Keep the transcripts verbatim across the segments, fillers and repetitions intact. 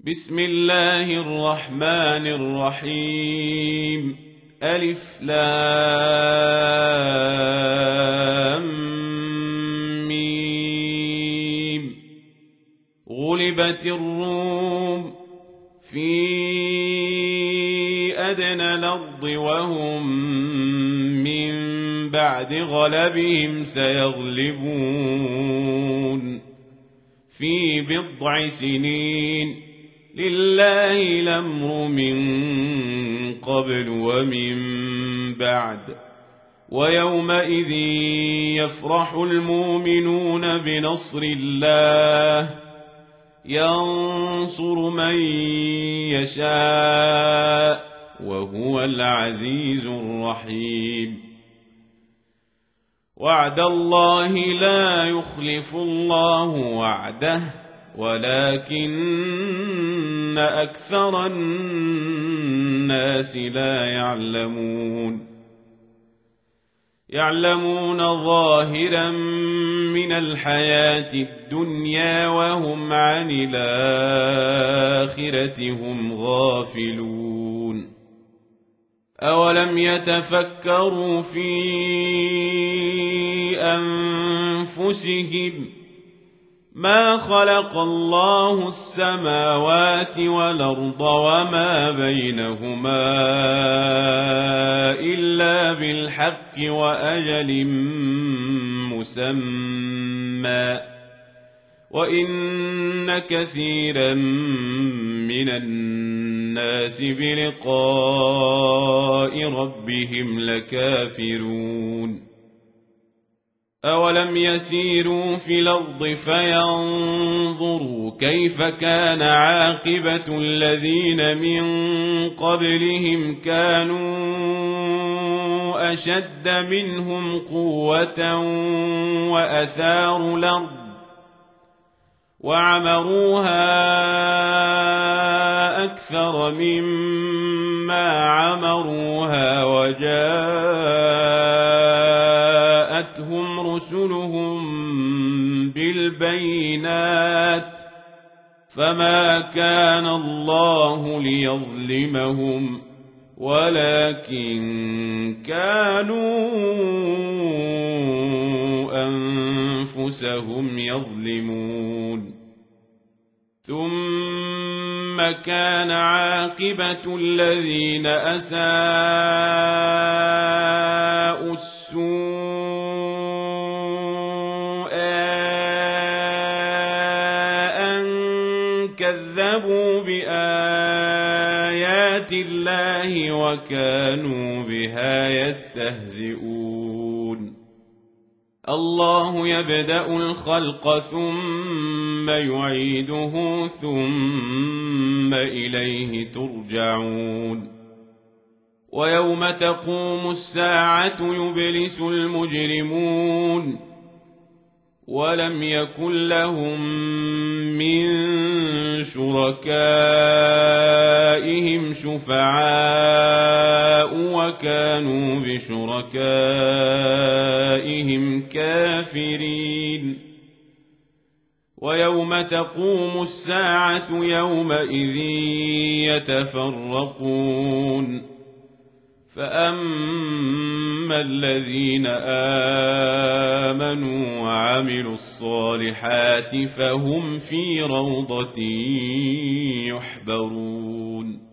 بسم الله الرحمن الرحيم. ألف لام ميم. غلبت الروم في أدنى الأرض وهم من بعد غلبهم سيغلبون في بضع سنين. لله الأمر من قبل ومن بعد. ويومئذ يفرح المؤمنون بنصر الله ينصر من يشاء وهو العزيز الرحيم. وعد الله لا يخلف الله وعده ولكن أكثر الناس لا يعلمون. يعلمون ظاهرا من الحياة الدنيا وهم عن الآخرة هم غافلون. أولم يتفكروا في أنفسهم ما خلق الله السماوات والأرض وما بينهما إلا بالحق وأجل مسمى وإن كثيرا من الناس بلقاء ربهم لكافرون. أولم يسيروا في الأرض فينظروا كيف كان عاقبة الذين من قبلهم كانوا أشد منهم قوة وأثاروا الأرض وعمروها أكثر مما عمروها وجاءتهم رسلهم بالبينات فما كان الله ليظلمهم ولكن كانوا أنفسهم يظلمون. ثم كان عاقبة الذين أساءوا السوء أن كذبوا بآيات الله وكانوا بها يستهزئون. الله يبدأ الخلق ثم يعيده ثم إليه ترجعون. ويوم تقوم الساعة يبلس المجرمون ولم يكن لهم من شركائهم شفعاء وكانوا بشركائهم كافرين. ويوم تقوم الساعة يومئذ يتفرقون فأما الذين آمنوا وعملوا الصالحات فهم في روضة يحبرون.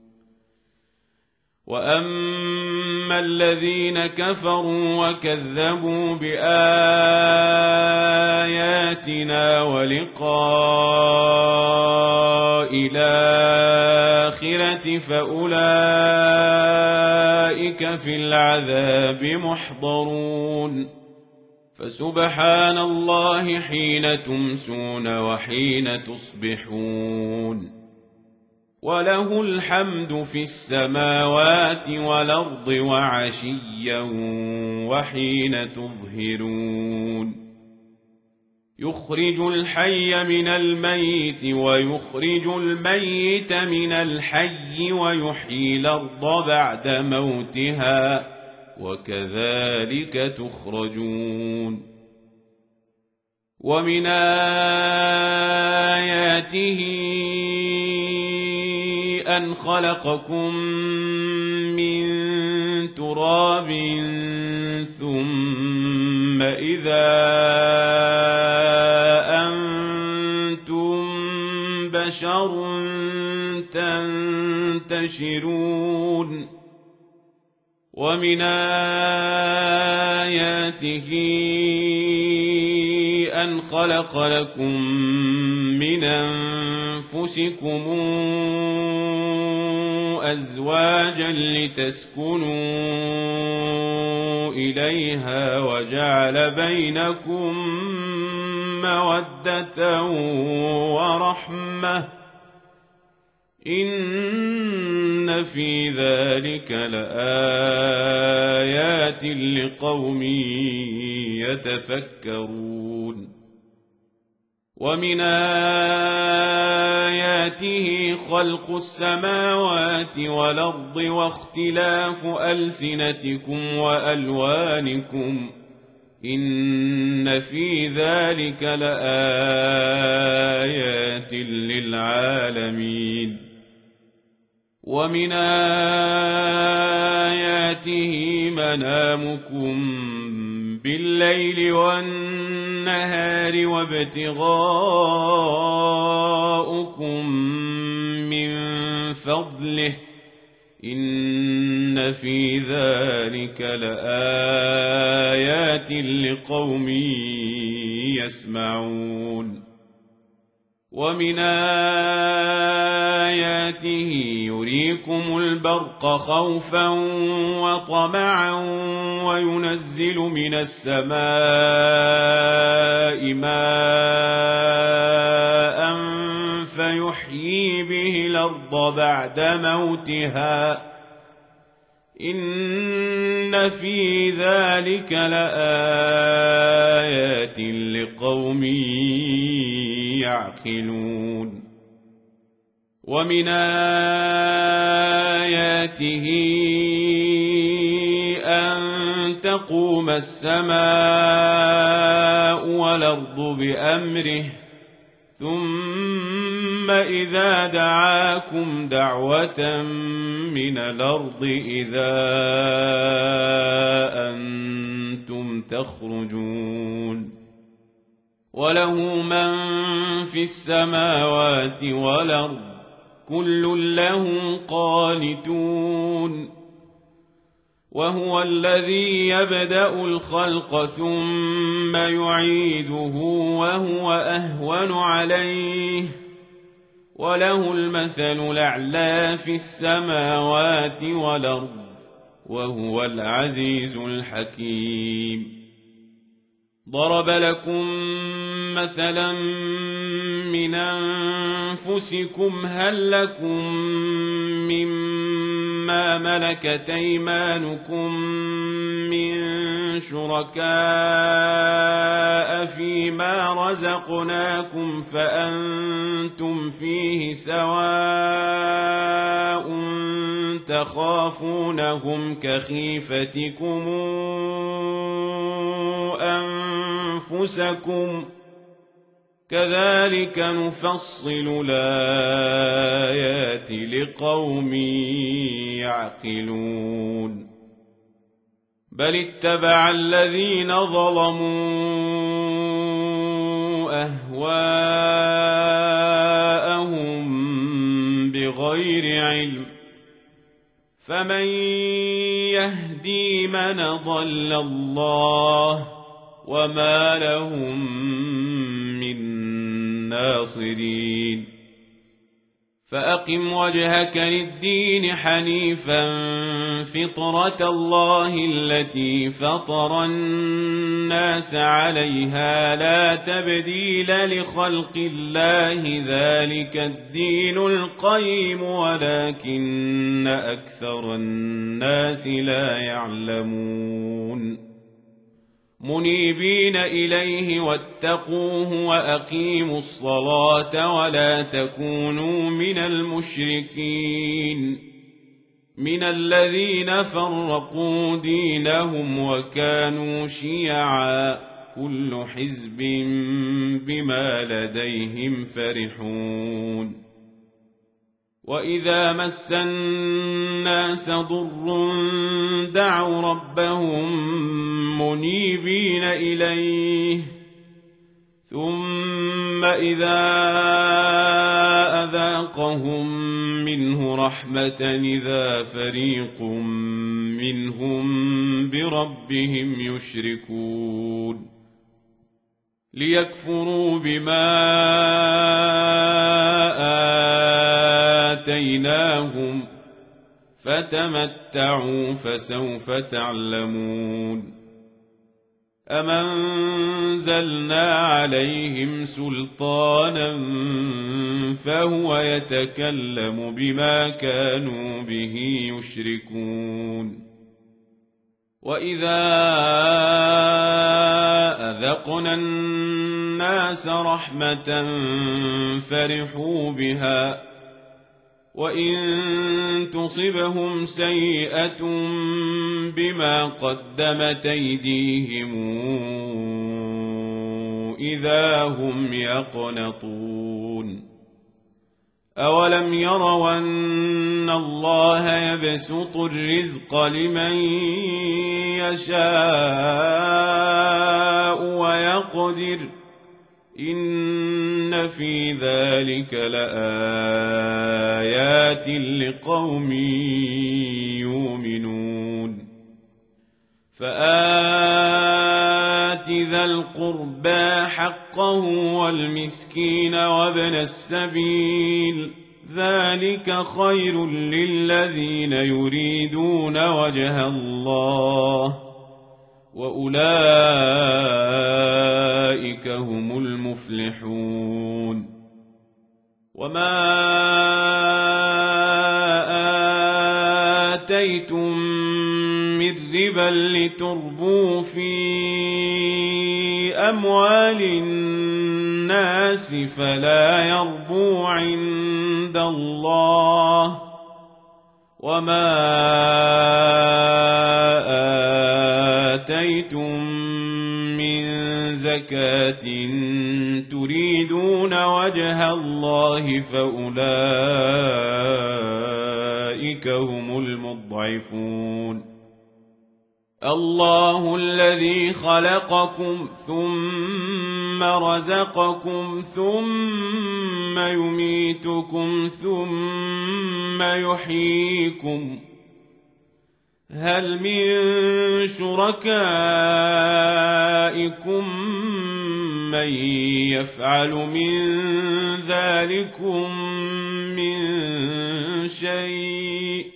وأما الذين كفروا وكذبوا بآياتنا ولقاء الآخرة فأولئك في العذاب محضرون. فسبحان الله حين تمسون وحين تصبحون وله الحمد في السماوات والأرض وعشيا وحين تظهرون. يخرج الحي من الميت ويخرج الميت من الحي ويحيي الأرض بعد موتها وكذلك تخرجون. ومن آياته أن خلقكم من تراب ثم إذا أنتم بشر تنتشرون ومن آياته أن خلق لكم من أنفسكم أزواجا لتسكنوا إليها وجعل بينكم مودة ورحمة إن في ذلك لآيات لقوم يتفكرون ومن آياته خلق السماوات والأرض واختلاف ألسنتكم وألوانكم إن في ذلك لآيات للعالمين ومن آياته منامكم بالليل والنهار وابتغاؤكم من فضله إن في ذلك لآيات لقوم يسمعون ومن آياته يريكم البرق خوفا وطمعا وينزل من السماء ماء فيحيي به الأرض بعد موتها إن في ذلك لآيات لقوم يعقلون ومن آياته أن تقوم السماء والأرض بأمره ثم إذا دعاكم دعوة من الأرض إذا أنتم تخرجون وله من في السماوات والأرض كل له قانتون وهو الذي يبدأ الخلق ثم يعيده وهو أهون عليه وله المثل الأعلى في السماوات والأرض وهو العزيز الحكيم ضرب لكم مثلا من أنفسكم هل لكم مما ملكت أيمانكم من شركاء فيما رزقناكم فأنتم فيه سواء تخافونهم كخيفتكم أنفسكم كذلك نفصل الآيات لقوم يعقلون بل اتبع الذين ظلموا أهواءهم بغير علم فمن يهدي من ضل الله وما لهم من ناصرين فأقم وجهك للدين حنيفا فطرة الله التي فطر الناس عليها لا تبديل لخلق الله ذلك الدين القيم ولكن أكثر الناس لا يعلمون منيبين إليه واتقوه وأقيموا الصلاة ولا تكونوا من المشركين من الذين فرقوا دينهم وكانوا شيعا كل حزب بما لديهم فرحون وإذا مس الناس ضر دعوا ربهم منيبين إليه ثم إذا أذاقهم منه رحمة إذا فريق منهم بربهم يشركون ليكفروا بما آتيناهم فتمتعوا فسوف تعلمون أم أنزلنا عليهم سلطانا فهو يتكلم بما كانوا به يشركون وإذا أذقنا الناس رحمة فرحوا بها وإن تصبهم سيئة بما قدمت أيديهم إذا هم يقنطون أولم يروا أن الله يبسط الرزق لمن يشاء ويقدر إن في ذلك لآيات لقوم يؤمنون فآت ذا القربى حقه والمسكين وابن السبيل ذلك خير للذين يريدون وجه الله وأولئك هم المفلحون وما آتيتم من ربا لتربوا في أموال الناس فلا يربو عند الله وما آتيتم من زكاة تريدون وجه الله فأولئك هم المضعفون الله الذي خلقكم ثم رزقكم ثم يميتكم ثم يحييكم هل من شركائكم من يفعل من ذلكم من شيء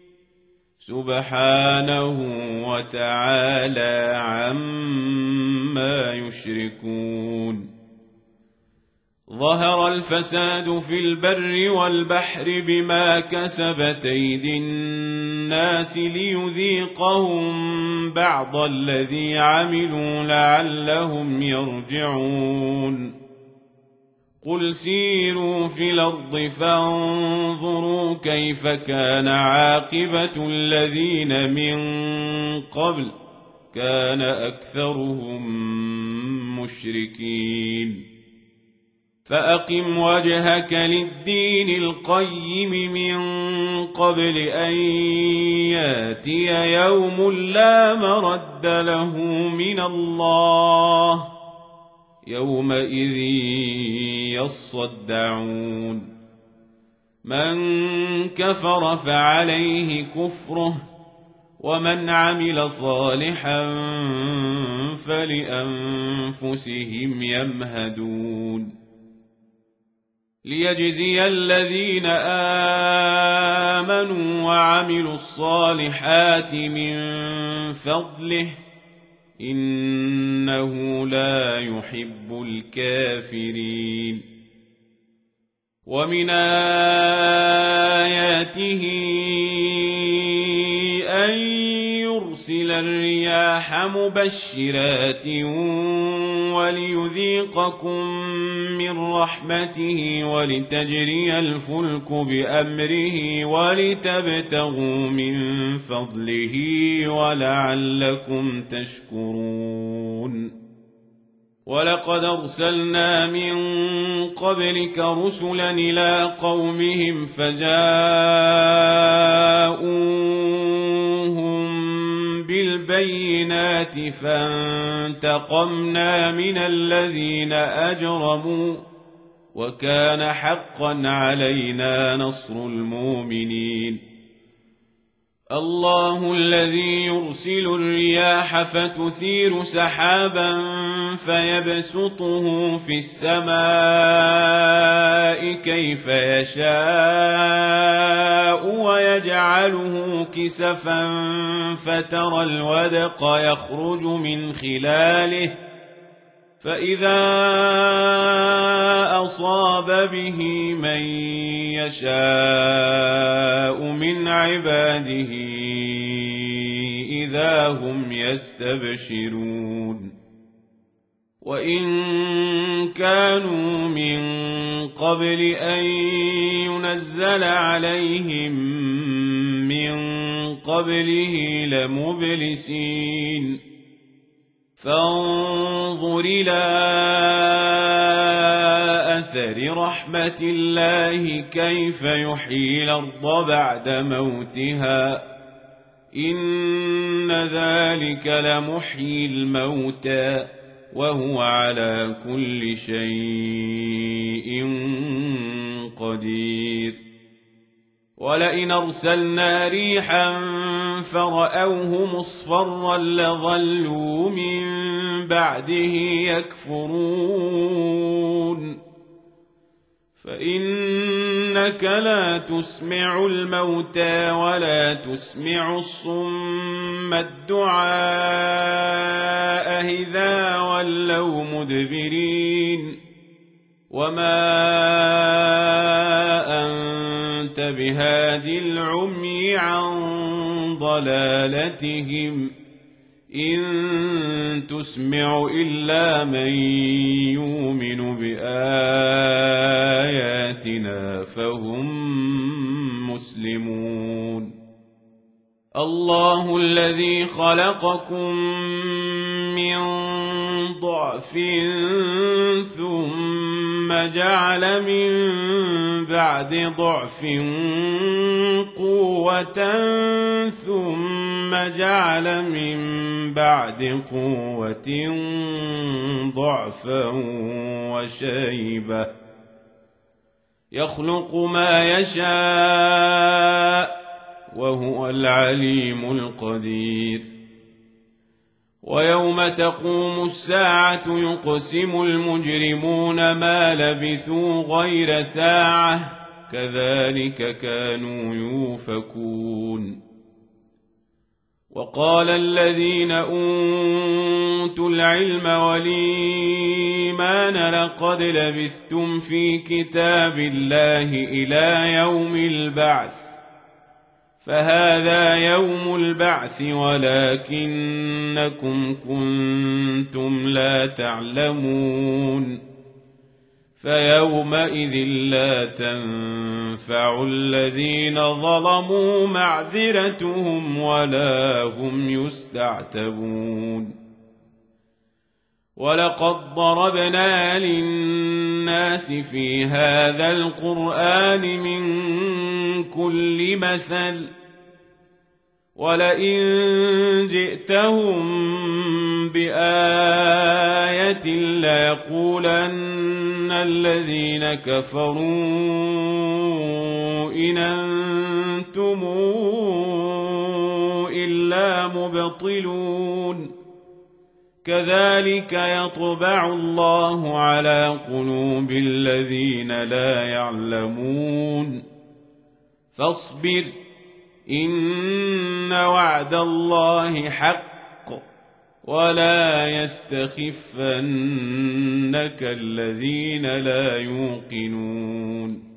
سبحانه وتعالى عما يشركون ظهر الفساد في البر والبحر بما كسبت أيدي الناس ليذيقهم بعض الذي عملوا لعلهم يرجعون قل سيروا في الأرض فانظروا كيف كان عاقبة الذين من قبل كان أكثرهم مشركين فأقم وجهك للدين القيم من قبل أن ياتي يوم لا مرد له من الله يومئذ يصدعون من كفر فعليه كفره ومن عمل صالحا فلأنفسهم يمهدون ليجزي الذين آمنوا وعملوا الصالحات من فضله إنه لا يحب الكافرين ومن آياته أن يرسل الرياح مبشرات وليذيقكم من رحمته ولتجري الفلك بأمره ولتبتغوا من فضله ولعلكم تشكرون ولقد أرسلنا من قبلك رسلا إلى قومهم فجاءوهم بالبينات فانتقمنا من الذين أجرموا وكان حقا علينا نصر المؤمنين الله الذي يرسل الرياح فتثير سحابا فيبسطه في السماء كيف يشاء ويجعله كسفا فترى الودق يخرج من خلاله فإذا أصاب به من يشاء من عباده إذا هم يستبشرون وإن كانوا من قبل أن ينزل عليهم من قبله لمبلسين فانظر إلى أثر رحمة الله كيف يحيي الأرض بعد موتها إن ذلك لمحيي الموتى وهو على كل شيء قدير ولئن أرسلنا ريحا فرأوه مصفرا لظلوا من بعده يكفرون فإنك لا تسمع الموتى ولا تسمع الصم الدعاء إذا ولوا مدبرين وما أنت بهاد العمي عن ضلالتهم إن تسمع إلا من يؤمن بآياتنا فهم مسلمون الله الذي خلقكم من ضعف ثم جعل من بعد ضعف قوة ثم جعل من بعد قوة ضعفا وشيبة يخلق ما يشاء وهو العليم القدير ويوم تقوم الساعة يقسم المجرمون ما لبثوا غير ساعة كذلك كانوا يؤفكون وقال الذين أوتوا العلم والإيمان لقد لبثتم في كتاب الله إلى يوم البعث فهذا يوم البعث ولكنكم كنتم لا تعلمون فيومئذ لا تنفع الذين ظلموا معذرتهم ولا هم يستعتبون ولقد ضربنا للناس في هذا القرآن من كل مثل ولئن جئتهم بآية ليقولن الذين كفروا إن أنتم إلا مبطلون كذلك يطبع الله على قلوب الذين لا يعلمون فاصبر إن وعد الله حق ولا يستخفنك الذين لا يوقنون